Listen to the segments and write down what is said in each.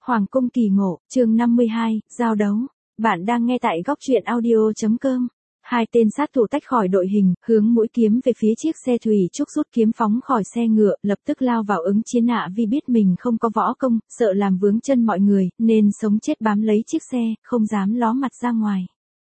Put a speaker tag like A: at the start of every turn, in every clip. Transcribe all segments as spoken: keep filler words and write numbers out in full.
A: Hoàng cung kỳ ngộ, chương năm mươi hai, giao đấu. Bạn đang nghe tại góc truyện audio chấm com. Hai tên sát thủ tách khỏi đội hình, hướng mũi kiếm về phía chiếc xe thủy trúc rút kiếm phóng khỏi xe ngựa, lập tức lao vào ứng chiến. Hạ Vi biết mình không có võ công, sợ làm vướng chân mọi người, nên sống chết bám lấy chiếc xe, không dám ló mặt ra ngoài.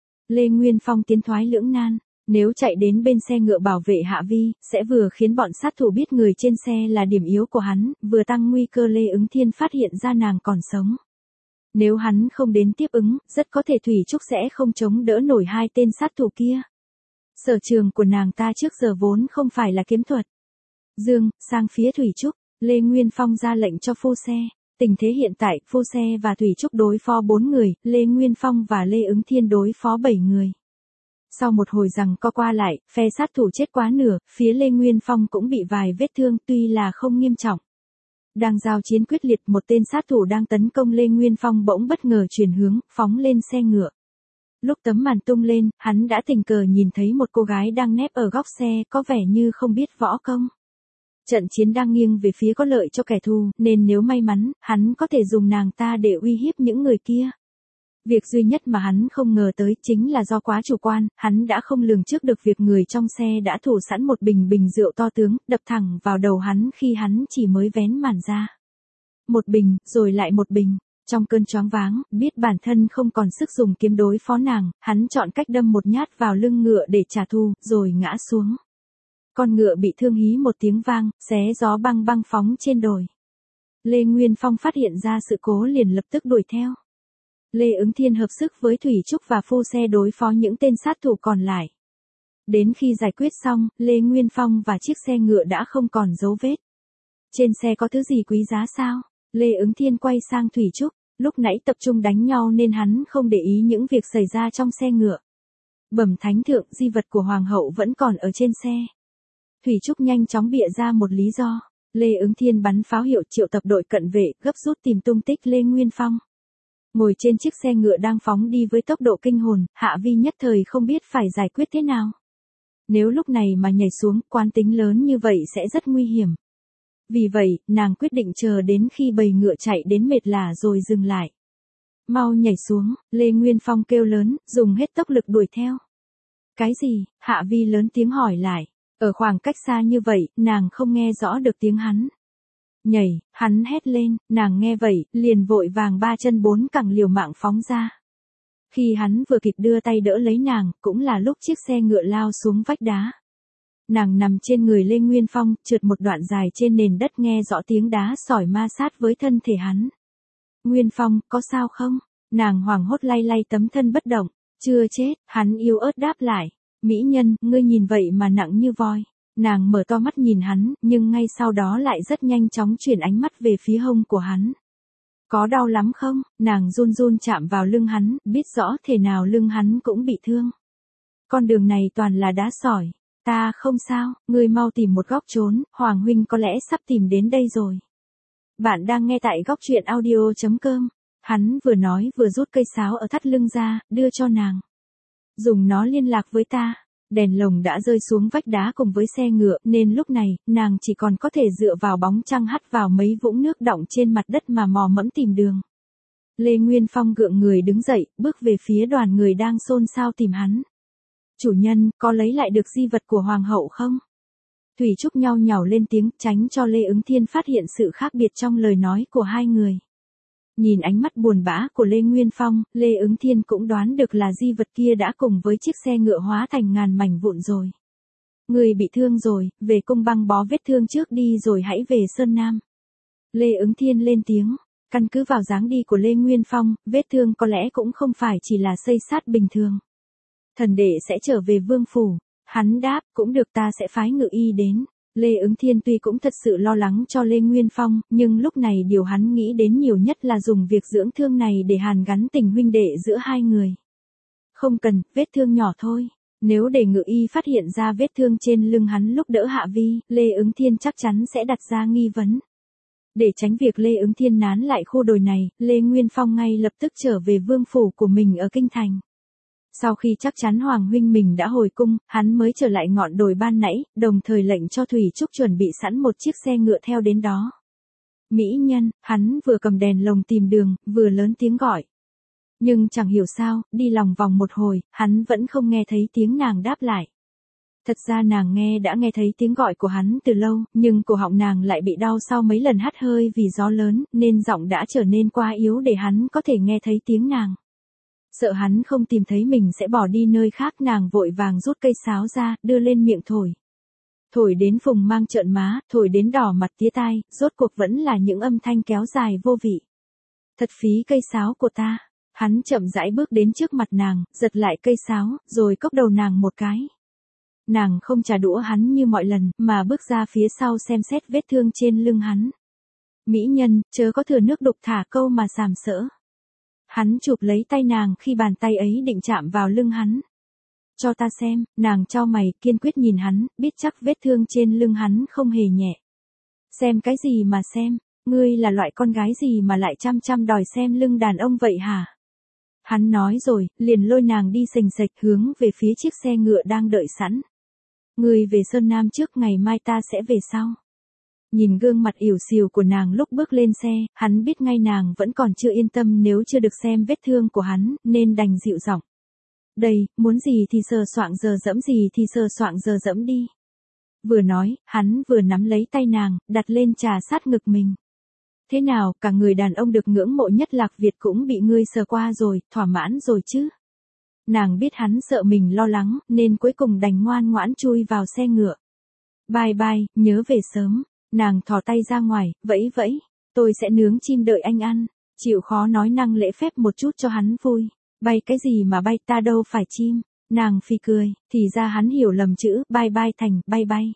A: Lê Nguyên Phong tiến thoái lưỡng nan. Nếu chạy đến bên xe ngựa bảo vệ Hạ Vi, sẽ vừa khiến bọn sát thủ biết người trên xe là điểm yếu của hắn, vừa tăng nguy cơ Lê Ứng Thiên phát hiện ra nàng còn sống. Nếu hắn không đến tiếp ứng, rất có thể Thủy Trúc sẽ không chống đỡ nổi hai tên sát thủ kia. Sở trường của nàng ta trước giờ vốn không phải là kiếm thuật. Dương, sang phía Thủy Trúc, Lê Nguyên Phong ra lệnh cho phu xe. Tình thế hiện tại, phu xe và Thủy Trúc đối phó bốn người, Lê Nguyên Phong và Lê Ứng Thiên đối phó bảy người. Sau một hồi giằng co qua lại, phe sát thủ chết quá nửa, phía Lê Nguyên Phong cũng bị vài vết thương tuy là không nghiêm trọng. Đang giao chiến quyết liệt, một tên sát thủ đang tấn công Lê Nguyên Phong bỗng bất ngờ chuyển hướng, phóng lên xe ngựa. Lúc tấm màn tung lên, hắn đã tình cờ nhìn thấy một cô gái đang nép ở góc xe, có vẻ như không biết võ công. Trận chiến đang nghiêng về phía có lợi cho kẻ thù, nên nếu may mắn, hắn có thể dùng nàng ta để uy hiếp những người kia. Việc duy nhất mà hắn không ngờ tới chính là do quá chủ quan, hắn đã không lường trước được việc người trong xe đã thủ sẵn một bình bình rượu to tướng, đập thẳng vào đầu hắn khi hắn chỉ mới vén màn ra. Một bình, rồi lại một bình. Trong cơn choáng váng, biết bản thân không còn sức dùng kiếm đối phó nàng, hắn chọn cách đâm một nhát vào lưng ngựa để trả thù, rồi ngã xuống. Con ngựa bị thương hí một tiếng vang, xé gió băng băng phóng trên đồi. Lê Nguyên Phong phát hiện ra sự cố liền lập tức đuổi theo. Lê Ứng Thiên hợp sức với Thủy Trúc và phu xe đối phó những tên sát thủ còn lại. Đến khi giải quyết xong, Lê Nguyên Phong và chiếc xe ngựa đã không còn dấu vết. Trên xe có thứ gì quý giá sao? Lê Ứng Thiên quay sang Thủy Trúc, lúc nãy tập trung đánh nhau nên hắn không để ý những việc xảy ra trong xe ngựa. Bẩm thánh thượng, di vật của hoàng hậu vẫn còn ở trên xe. Thủy Trúc nhanh chóng bịa ra một lý do. Lê Ứng Thiên bắn pháo hiệu triệu tập đội cận vệ, gấp rút tìm tung tích Lê Nguyên Phong. Ngồi trên chiếc xe ngựa đang phóng đi với tốc độ kinh hồn, Hạ Vi nhất thời không biết phải giải quyết thế nào. Nếu lúc này mà nhảy xuống, quán tính lớn như vậy sẽ rất nguy hiểm. Vì vậy, nàng quyết định chờ đến khi bầy ngựa chạy đến mệt lả rồi dừng lại. Mau nhảy xuống, Lê Nguyên Phong kêu lớn, dùng hết tốc lực đuổi theo. Cái gì? Hạ Vi lớn tiếng hỏi lại. Ở khoảng cách xa như vậy, nàng không nghe rõ được tiếng hắn. Nhảy, hắn hét lên, nàng nghe vậy, liền vội vàng ba chân bốn cẳng liều mạng phóng ra. Khi hắn vừa kịp đưa tay đỡ lấy nàng, cũng là lúc chiếc xe ngựa lao xuống vách đá. Nàng nằm trên người Lê Nguyên Phong, trượt một đoạn dài trên nền đất, nghe rõ tiếng đá sỏi ma sát với thân thể hắn. Nguyên Phong, có sao không? Nàng hoảng hốt lay lay tấm thân bất động. Chưa chết, hắn yếu ớt đáp lại. Mỹ nhân, ngươi nhìn vậy mà nặng như voi. Nàng mở to mắt nhìn hắn, nhưng ngay sau đó lại rất nhanh chóng chuyển ánh mắt về phía hông của hắn. Có đau lắm không? Nàng run run chạm vào lưng hắn, biết rõ thể nào lưng hắn cũng bị thương. Con đường này toàn là đá sỏi. Ta không sao, ngươi mau tìm một góc trốn, Hoàng huynh có lẽ sắp tìm đến đây rồi. Bạn đang nghe tại góc truyện audio chấm com. Hắn vừa nói vừa rút cây sáo ở thắt lưng ra, đưa cho nàng. Dùng nó liên lạc với ta. Đèn lồng đã rơi xuống vách đá cùng với xe ngựa, nên lúc này, nàng chỉ còn có thể dựa vào bóng trăng hắt vào mấy vũng nước đọng trên mặt đất mà mò mẫm tìm đường. Lê Nguyên Phong gượng người đứng dậy, bước về phía đoàn người đang xôn xao tìm hắn. Chủ nhân, có lấy lại được di vật của hoàng hậu không? Thủy Trúc nhao nhào lên tiếng, tránh cho Lê Ứng Thiên phát hiện sự khác biệt trong lời nói của hai người. Nhìn ánh mắt buồn bã của Lê Nguyên Phong, Lê Ứng Thiên cũng đoán được là di vật kia đã cùng với chiếc xe ngựa hóa thành ngàn mảnh vụn rồi. Người bị thương rồi, về cung băng bó vết thương trước đi rồi hãy về Sơn Nam. Lê Ứng Thiên lên tiếng, căn cứ vào dáng đi của Lê Nguyên Phong, vết thương có lẽ cũng không phải chỉ là xây sát bình thường. Thần đệ sẽ trở về vương phủ. Hắn đáp, cũng được, ta sẽ phái ngự y đến. Lê Ứng Thiên tuy cũng thật sự lo lắng cho Lê Nguyên Phong, nhưng lúc này điều hắn nghĩ đến nhiều nhất là dùng việc dưỡng thương này để hàn gắn tình huynh đệ giữa hai người. Không cần, vết thương nhỏ thôi. Nếu để ngự y phát hiện ra vết thương trên lưng hắn lúc đỡ Hạ Vi, Lê Ứng Thiên chắc chắn sẽ đặt ra nghi vấn. Để tránh việc Lê Ứng Thiên nán lại khu đồi này, Lê Nguyên Phong ngay lập tức trở về vương phủ của mình ở Kinh Thành. Sau khi chắc chắn Hoàng huynh mình đã hồi cung, hắn mới trở lại ngọn đồi ban nãy, đồng thời lệnh cho Thủy Trúc chuẩn bị sẵn một chiếc xe ngựa theo đến đó. Mỹ nhân, hắn vừa cầm đèn lồng tìm đường, vừa lớn tiếng gọi. Nhưng chẳng hiểu sao, đi lòng vòng một hồi, hắn vẫn không nghe thấy tiếng nàng đáp lại. Thật ra nàng nghe đã nghe thấy tiếng gọi của hắn từ lâu, nhưng cổ họng nàng lại bị đau sau mấy lần hắt hơi vì gió lớn, nên giọng đã trở nên quá yếu để hắn có thể nghe thấy tiếng nàng. Sợ hắn không tìm thấy mình sẽ bỏ đi nơi khác, nàng vội vàng rút cây sáo ra, đưa lên miệng thổi. Thổi đến phùng mang trợn má, thổi đến đỏ mặt tía tai, rốt cuộc vẫn là những âm thanh kéo dài vô vị. Thật phí cây sáo của ta. Hắn chậm rãi bước đến trước mặt nàng, giật lại cây sáo, rồi cốc đầu nàng một cái. Nàng không trả đũa hắn như mọi lần, mà bước ra phía sau xem xét vết thương trên lưng hắn. Mỹ nhân, chớ có thừa nước đục thả câu mà sàm sỡ. Hắn chụp lấy tay nàng khi bàn tay ấy định chạm vào lưng hắn. Cho ta xem, nàng chau mày, kiên quyết nhìn hắn, biết chắc vết thương trên lưng hắn không hề nhẹ. Xem cái gì mà xem, ngươi là loại con gái gì mà lại chăm chăm đòi xem lưng đàn ông vậy hả? Hắn nói rồi, liền lôi nàng đi sềnh sệch hướng về phía chiếc xe ngựa đang đợi sẵn. Ngươi về Sơn Nam trước, ngày mai ta sẽ về sau. Nhìn gương mặt ỉu xìu của nàng lúc bước lên xe, hắn biết ngay nàng vẫn còn chưa yên tâm nếu chưa được xem vết thương của hắn, nên đành dịu giọng. Đây, muốn gì thì sờ soạng giờ dẫm, gì thì sờ soạng giờ dẫm đi. Vừa nói, hắn vừa nắm lấy tay nàng, đặt lên trà sát ngực mình. Thế nào, cả người đàn ông được ngưỡng mộ nhất Lạc Việt cũng bị ngươi sờ qua rồi, thỏa mãn rồi chứ? Nàng biết hắn sợ mình lo lắng, nên cuối cùng đành ngoan ngoãn chui vào xe ngựa. Bye bye, nhớ về sớm. Nàng thò tay ra ngoài, vẫy vẫy. Tôi sẽ nướng chim đợi anh ăn. Chịu khó nói năng lễ phép một chút cho hắn vui. Bay cái gì mà bay, ta đâu phải chim. Nàng phì cười, thì ra hắn hiểu lầm chữ bye bye thành bay bay.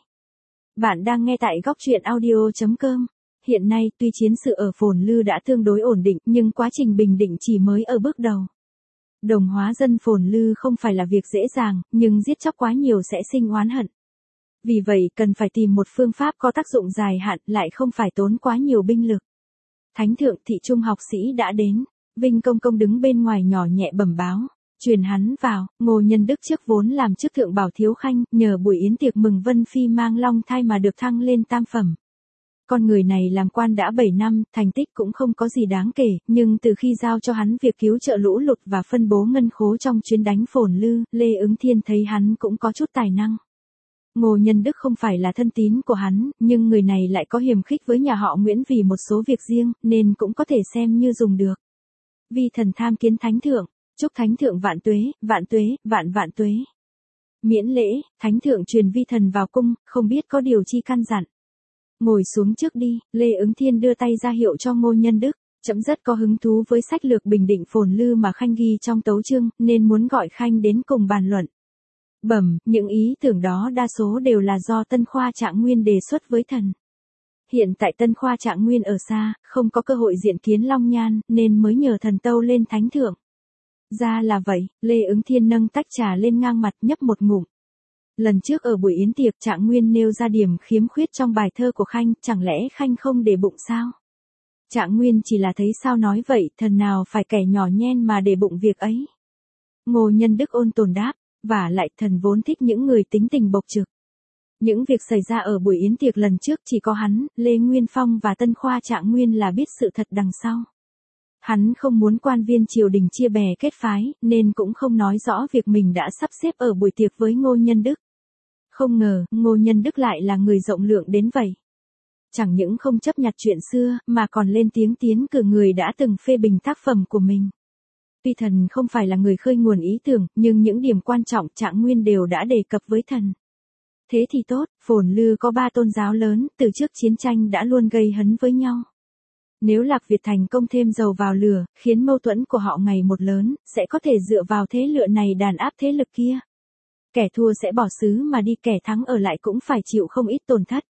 A: Bạn đang nghe tại góc truyện audio chấm com. Hiện nay, tuy chiến sự ở Phồn Lư đã tương đối ổn định, nhưng quá trình bình định chỉ mới ở bước đầu. Đồng hóa dân Phồn Lư không phải là việc dễ dàng, nhưng giết chóc quá nhiều sẽ sinh oán hận. Vì vậy, cần phải tìm một phương pháp có tác dụng dài hạn, lại không phải tốn quá nhiều binh lực. Thánh thượng thị trung học sĩ đã đến. Vinh Công Công đứng bên ngoài nhỏ nhẹ bẩm báo. Truyền hắn vào. Ngô Nhân Đức trước vốn làm chức thượng bảo thiếu khanh, nhờ buổi yến tiệc mừng Vân Phi mang long thai mà được thăng lên tam phẩm. Con người này làm quan đã bảy năm, thành tích cũng không có gì đáng kể, nhưng từ khi giao cho hắn việc cứu trợ lũ lụt và phân bố ngân khố trong chuyến đánh Phồn Lư, Lê Ứng Thiên thấy hắn cũng có chút tài năng. Ngô Nhân Đức không phải là thân tín của hắn, nhưng người này lại có hiềm khích với nhà họ Nguyễn vì một số việc riêng, nên cũng có thể xem như dùng được. Vi thần tham kiến thánh thượng, chúc thánh thượng vạn tuế, vạn tuế, vạn vạn tuế. Miễn lễ, thánh thượng truyền vi thần vào cung, không biết có điều chi căn dặn. Ngồi xuống trước đi, Lê Ứng Thiên đưa tay ra hiệu cho Ngô Nhân Đức. Trẫm rất có hứng thú với sách lược bình định Phồn Lư mà Khanh ghi trong tấu chương, nên muốn gọi Khanh đến cùng bàn luận. Bẩm, những ý tưởng đó đa số đều là do Tân Khoa Trạng Nguyên đề xuất với thần. Hiện tại Tân Khoa Trạng Nguyên ở xa, không có cơ hội diện kiến Long Nhan, nên mới nhờ thần tâu lên thánh thượng. Ra là vậy, Lê Ứng Thiên nâng tách trà lên ngang mặt nhấp một ngụm. Lần trước ở buổi yến tiệc Trạng Nguyên nêu ra điểm khiếm khuyết trong bài thơ của Khanh, chẳng lẽ Khanh không để bụng sao? Trạng Nguyên chỉ là thấy sao nói vậy, thần nào phải kẻ nhỏ nhen mà để bụng việc ấy. Ngô Nhân Đức ôn tồn đáp, và lại thần vốn thích những người tính tình bộc trực. Những việc xảy ra ở buổi yến tiệc lần trước chỉ có hắn, Lê Nguyên Phong và Tân Khoa Trạng Nguyên là biết sự thật đằng sau. Hắn không muốn quan viên triều đình chia bè kết phái, nên cũng không nói rõ việc mình đã sắp xếp ở buổi tiệc với Ngô Nhân Đức. Không ngờ, Ngô Nhân Đức lại là người rộng lượng đến vậy. Chẳng những không chấp nhặt chuyện xưa, mà còn lên tiếng tiến cử người đã từng phê bình tác phẩm của mình. Tuy thần không phải là người khơi nguồn ý tưởng, nhưng những điểm quan trọng Trạng Nguyên đều đã đề cập với thần. Thế thì tốt, Phồn Lư có ba tôn giáo lớn, từ trước chiến tranh đã luôn gây hấn với nhau. Nếu Lạc Việt thành công thêm dầu vào lửa, khiến mâu thuẫn của họ ngày một lớn, sẽ có thể dựa vào thế lựa này đàn áp thế lực kia. Kẻ thua sẽ bỏ xứ mà đi, kẻ thắng ở lại cũng phải chịu không ít tổn thất.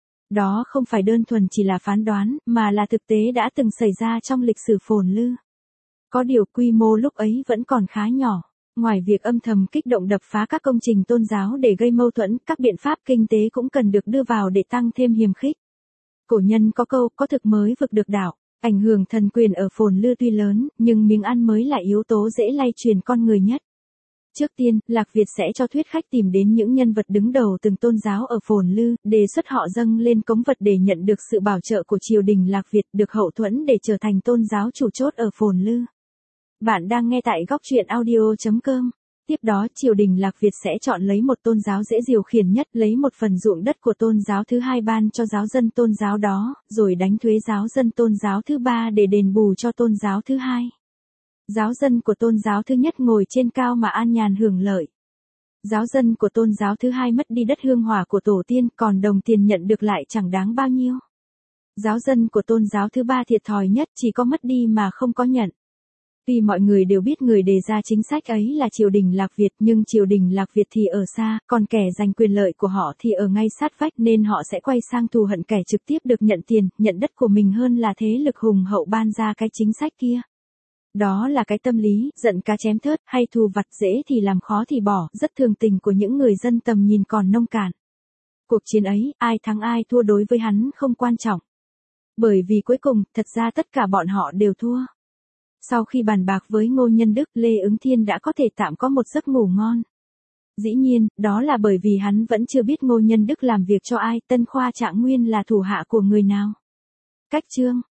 A: Đó không phải đơn thuần chỉ là phán đoán, mà là thực tế đã từng xảy ra trong lịch sử Phồn Lư. Có điều quy mô lúc ấy vẫn còn khá nhỏ. Ngoài việc âm thầm kích động đập phá các công trình tôn giáo để gây mâu thuẫn, các biện pháp kinh tế cũng cần được đưa vào để tăng thêm hiềm khích. Cổ nhân có câu, có thực mới vực được đảo. Ảnh hưởng thần quyền ở Phồn Lư tuy lớn, nhưng miếng ăn mới là yếu tố dễ lay truyền con người nhất. Trước tiên, Lạc Việt sẽ cho thuyết khách tìm đến những nhân vật đứng đầu từng tôn giáo ở Phồn Lư, đề xuất họ dâng lên cống vật để nhận được sự bảo trợ của triều đình Lạc Việt, được hậu thuẫn để trở thành tôn giáo chủ chốt ở Phồn Lư. Bạn đang nghe tại góc truyện audio chấm com. Tiếp đó, triều đình Lạc Việt sẽ chọn lấy một tôn giáo dễ điều khiển nhất, lấy một phần ruộng đất của tôn giáo thứ hai ban cho giáo dân tôn giáo đó, rồi đánh thuế giáo dân tôn giáo thứ ba để đền bù cho tôn giáo thứ hai. Giáo dân của tôn giáo thứ nhất ngồi trên cao mà an nhàn hưởng lợi. Giáo dân của tôn giáo thứ hai mất đi đất hương hỏa của tổ tiên, còn đồng tiền nhận được lại chẳng đáng bao nhiêu. Giáo dân của tôn giáo thứ ba thiệt thòi nhất, chỉ có mất đi mà không có nhận. Vì mọi người đều biết người đề ra chính sách ấy là triều đình Lạc Việt, nhưng triều đình Lạc Việt thì ở xa, còn kẻ giành quyền lợi của họ thì ở ngay sát vách, nên họ sẽ quay sang thù hận kẻ trực tiếp được nhận tiền, nhận đất của mình hơn là thế lực hùng hậu ban ra cái chính sách kia. Đó là cái tâm lý, giận cá chém thớt, hay thù vặt, dễ thì làm khó thì bỏ, rất thường tình của những người dân tầm nhìn còn nông cạn. Cuộc chiến ấy, ai thắng ai thua đối với hắn không quan trọng. Bởi vì cuối cùng, thật ra tất cả bọn họ đều thua. Sau khi bàn bạc với Ngô Nhân Đức, Lê Ứng Thiên đã có thể tạm có một giấc ngủ ngon. Dĩ nhiên, đó là bởi vì hắn vẫn chưa biết Ngô Nhân Đức làm việc cho ai, Tân Khoa Trạng Nguyên là thủ hạ của người nào. Cách chương